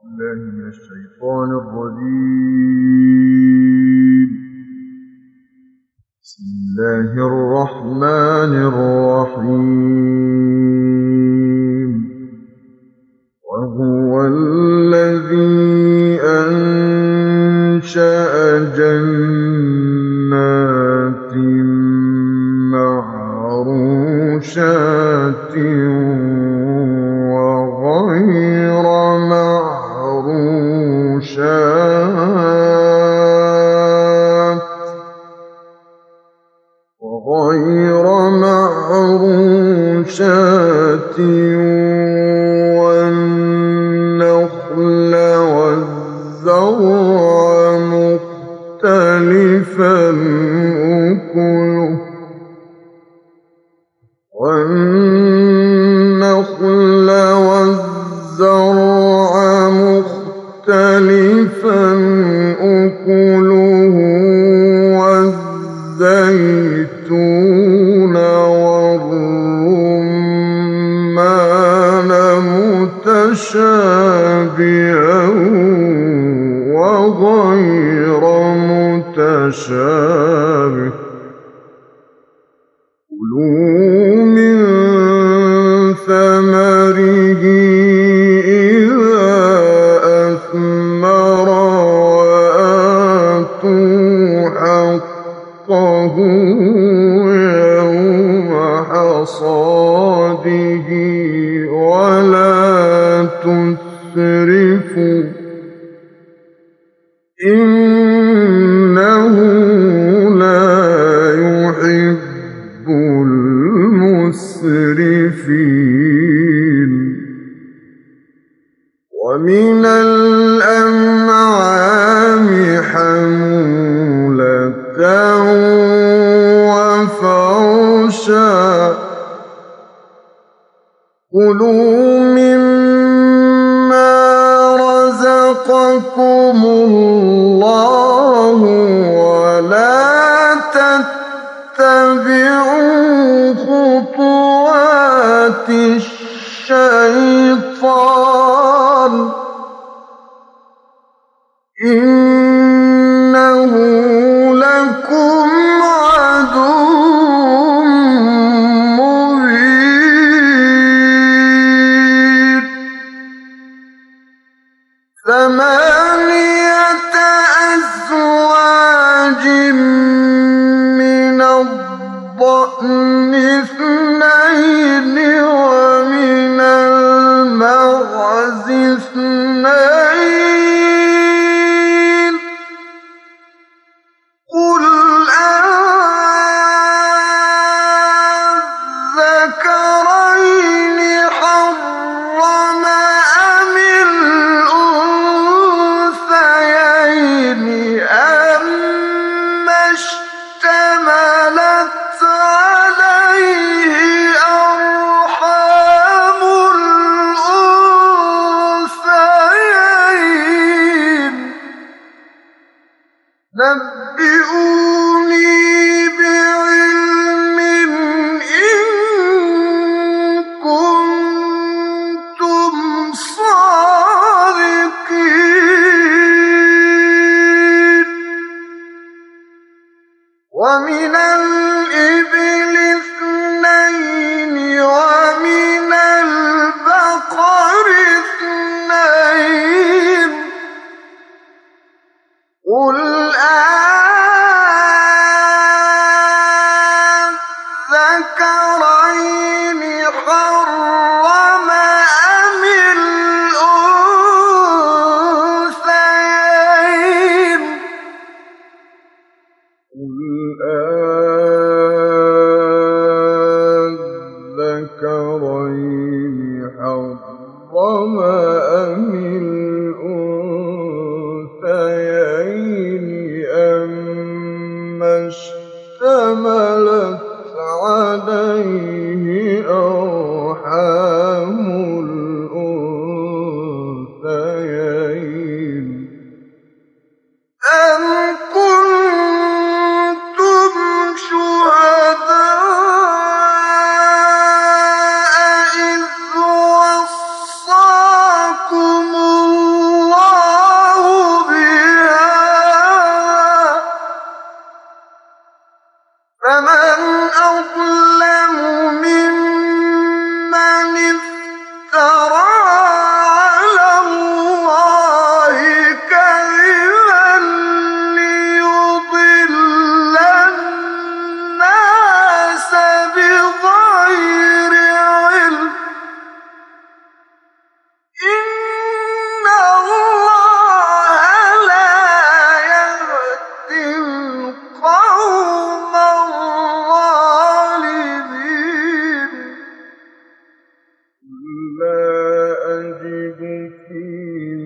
بالله من الشيطان الرجيم. بسم الله الرحمن الرحيم. وهو الذي أنشأ جنات معروشات وغير معروشات والنخل والزرع مختلفا أكله والزيتون والرمان متشابها وغير متشابه. كلوا من ثمره إذا أثمر وآتوا حقه يوم حصاده ولا تسرفوا إنه لا يحب المسرفين. ومن الأنعام حمولة وفرشا كلوا مما رزقكم الله ولا تتبعوا خطوات الشيطان إنه لكم عدو مبين. 8 أزواج من الضأن 2 ومن المعز 2 قل أذكرين حرم أم الأنثيين أما اشتملت عليه أرحام الأنثيين. نبئوني بعلم إن كنتم صادقين. ومن الإبل 2 ومن البقر 2 قل أذكرين حرم أم الأنثيين قل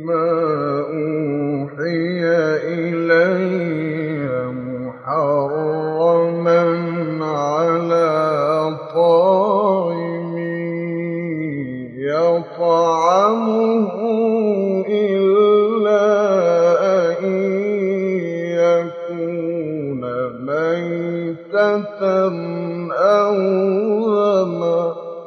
ما أوحي إلي محرما على طاعم يطعمه إلا أن يكون ميتة أو دما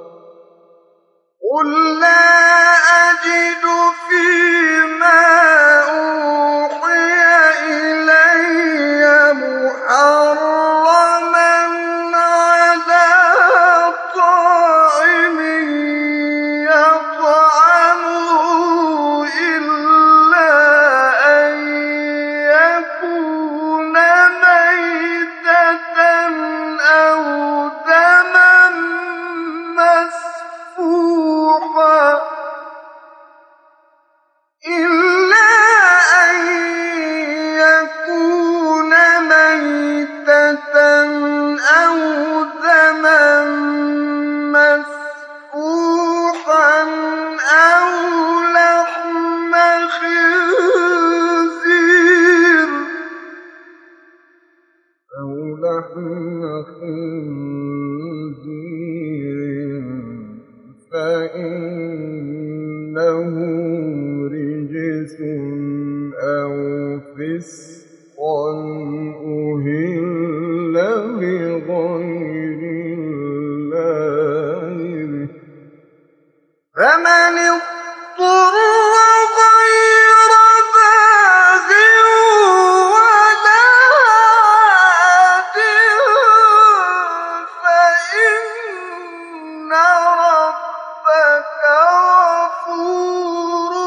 قل لا أجد فيما أوحي إلي محرما على طاعم يطعمه إلا أن يكون ميتة أو دما مسفوحا إلا أن يكون ميتة أو دما مسفوحا أو لحم خنزير فإنه رجس أو فسقا أهل بغير الله به فمن اضطر غير باغ ولا عاد فإن ربك غفور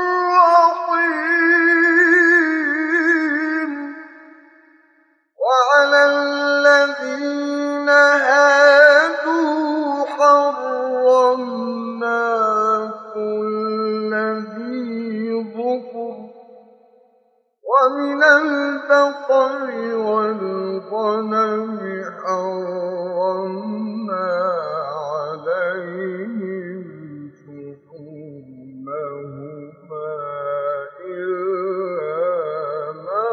رحيم وعلى الذين هادوا حرمنا كل ذي ظفر ومن البقر والغنم حرمنا عليهم شحومهما إلا ما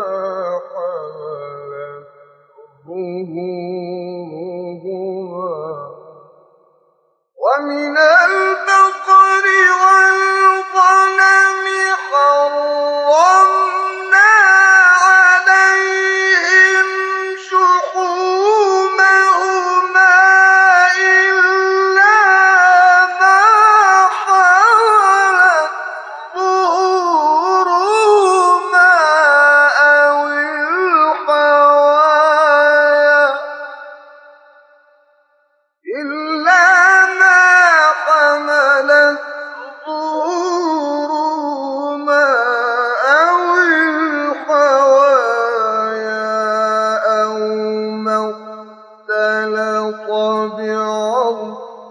حملت ظهورهما ومن البقر والغنم حرمنا عليهم شحومهما إلا ما حملت ظهورهما أو الحوايا إلا ما حملت ظهورهما أو الحوايا أو ما اختلط بعظم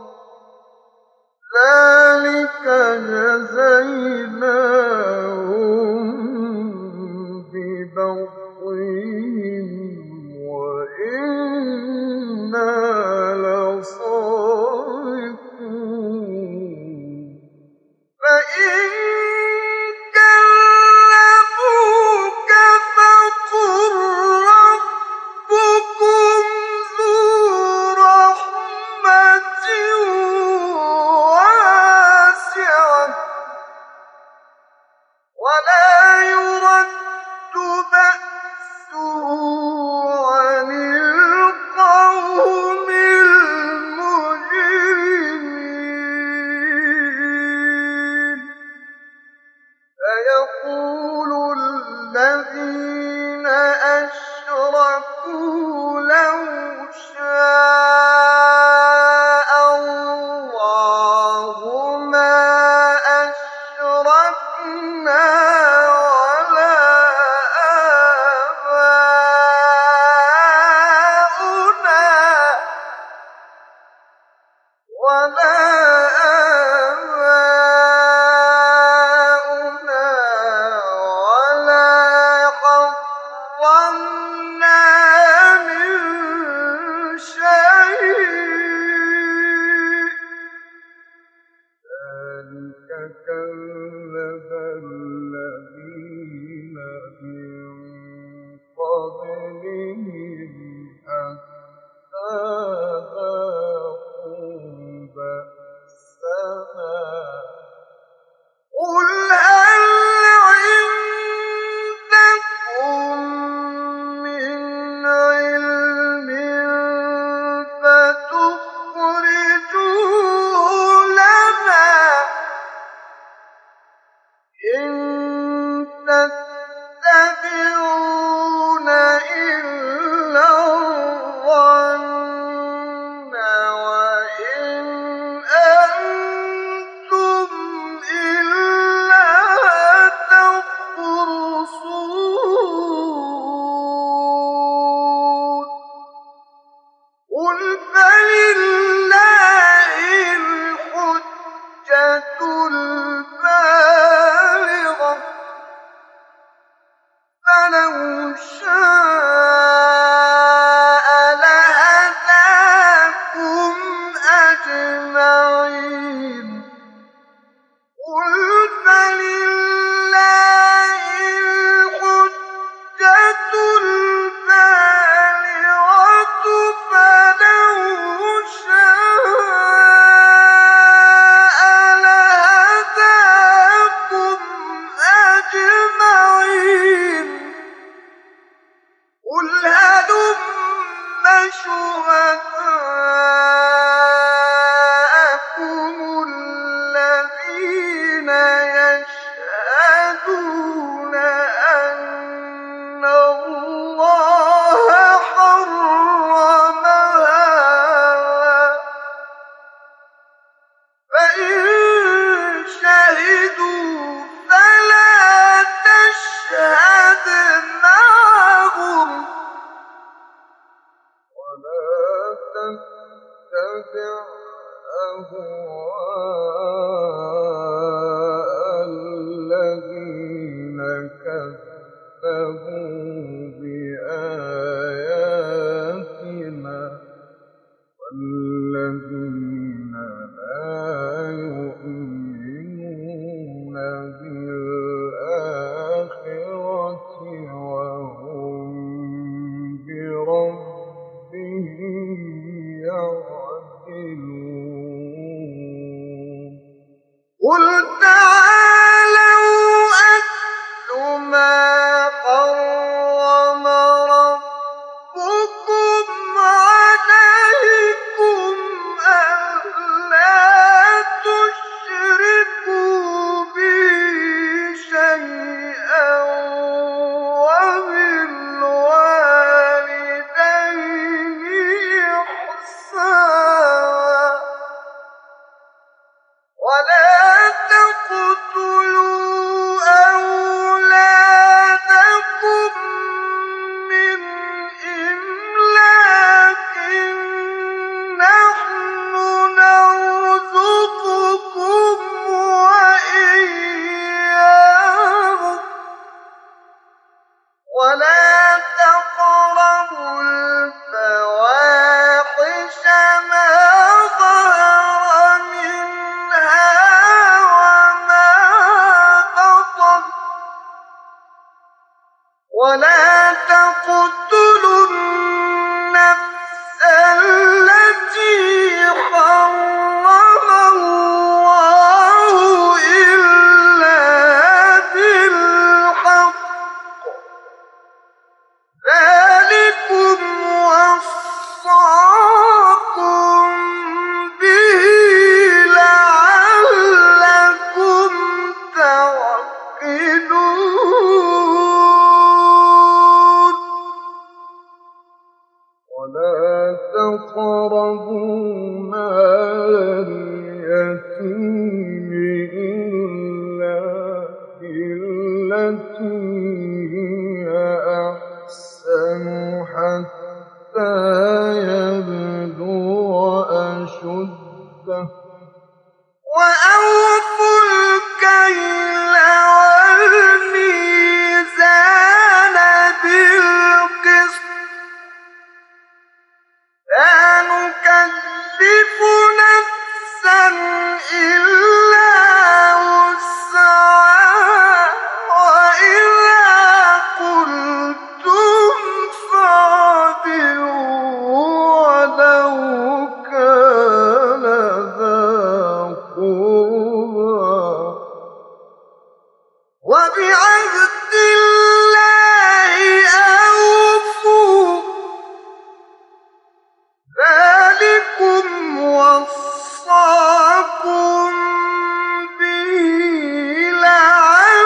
ذلك جزيناهم ببغيهم وإنا لصادقون فإن كذبوك فقل ربكم ذو رحمة واسعة ولا يرد بأسه عن القوم المجرمين سيقول الذين أشركوا لو شاء الله ما أشركنا ولا آباؤنا ولا حرمنا من شيء ذلك كذب إِن تَتَّبِعُونَ إِلَّا الظَّنَّ وَإِنْ أَنتُمْ إِلَّا تَخْرُصُونَ قُلْ فَلِلَّهِ الْحُجَّةُ الْبَالِغَةُ فَلَوْ شَاءَ لَهَدَاكُمْ أَجْمَعِينَ قُلْ فَلِلَّهِ الْحُجَّةُ الْبَالِغَةُ فَلَوْ شَاءَ لَهَدَاكُمْ أَجْمَعِينَ قُلْ هَلُمَّ شُهَدَاءَكُمُ الَّذِينَ يَشْهَدُونَ أَنَّ اللَّهَ حَرَّمَ هَٰذَا ۖ فَإِن شَهِدُوا فَلَا تَشْهَدْ مَعَهُمْ وَلَا تَتَّبِعْ أَهْوَاءَ الَّذِينَ كَذَّبُوا بِآيَاتِنَا وَالَّذِينَ لَا يُؤْمِنُونَ بِالْآخِرَةِ وَهُم بِرَبِّهِمْ يَعْدِلُونَ قُلْ تَعَالَوْا أَتْلُ مَا حَرَّمَ رَبُّكُمْ عَلَيْكُمْ أَلَّا تُشْرِكُوا بِهِ شَيْئًا وَبِالْوَالِدَيْنِ إِحْسَانًا وَلَا تَقْتُلُوا أَوْلَادَكُم مِّنْ إِمْلَاقٍ ۖ نَّحْنُ نَرْزُقُكُمْ وَإِيَّاهُمْ ۖ وَلَا تَقْرَبُوا الْفَوَاحِشَ مَا ظَهَرَ مِنْهَا وَمَا بَطَنَ ۖ وَلَا تَقْتُلُوا النَّفْسَ الَّتِي حَرَّمَ اللَّهُ إِلَّا بِالْحَقِّ ۚ ذَٰلِكُمْ وَصَّاكُم بِهِ لَعَلَّكُمْ تَعْقِلُونَ وَلَا تَقْرَبُوا مَالَ الْيَتِيمِ إِلَّا بِالَّتِي هِيَ أَحْسَنُ حَتَّىٰ يَبْلُغَ أَشُدَّهُ ۖ وَأَوْفُوا الْكَيْلَ وَالْمِيزَانَ بِالْقِسْطِ ۖ لَا نُكَلِّفُ نَفْسًا إِلَّا وُسْعَهَا ۖ وَإِذَا قُلْتُمْ فَاعْدِلُوا وَلَوْ كَانَ ذَا قُرْبَىٰ ۖ وَبِعَهْدِ اللَّهِ أَوْفُوا ۚ ذَٰلِكُمْ وَصَّاكُم بِهِ لَعَلَّكُمْ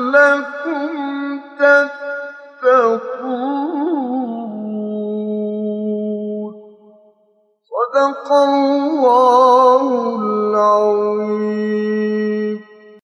لَعَلَّكُمْ تَتَّقُونَ. صدق الله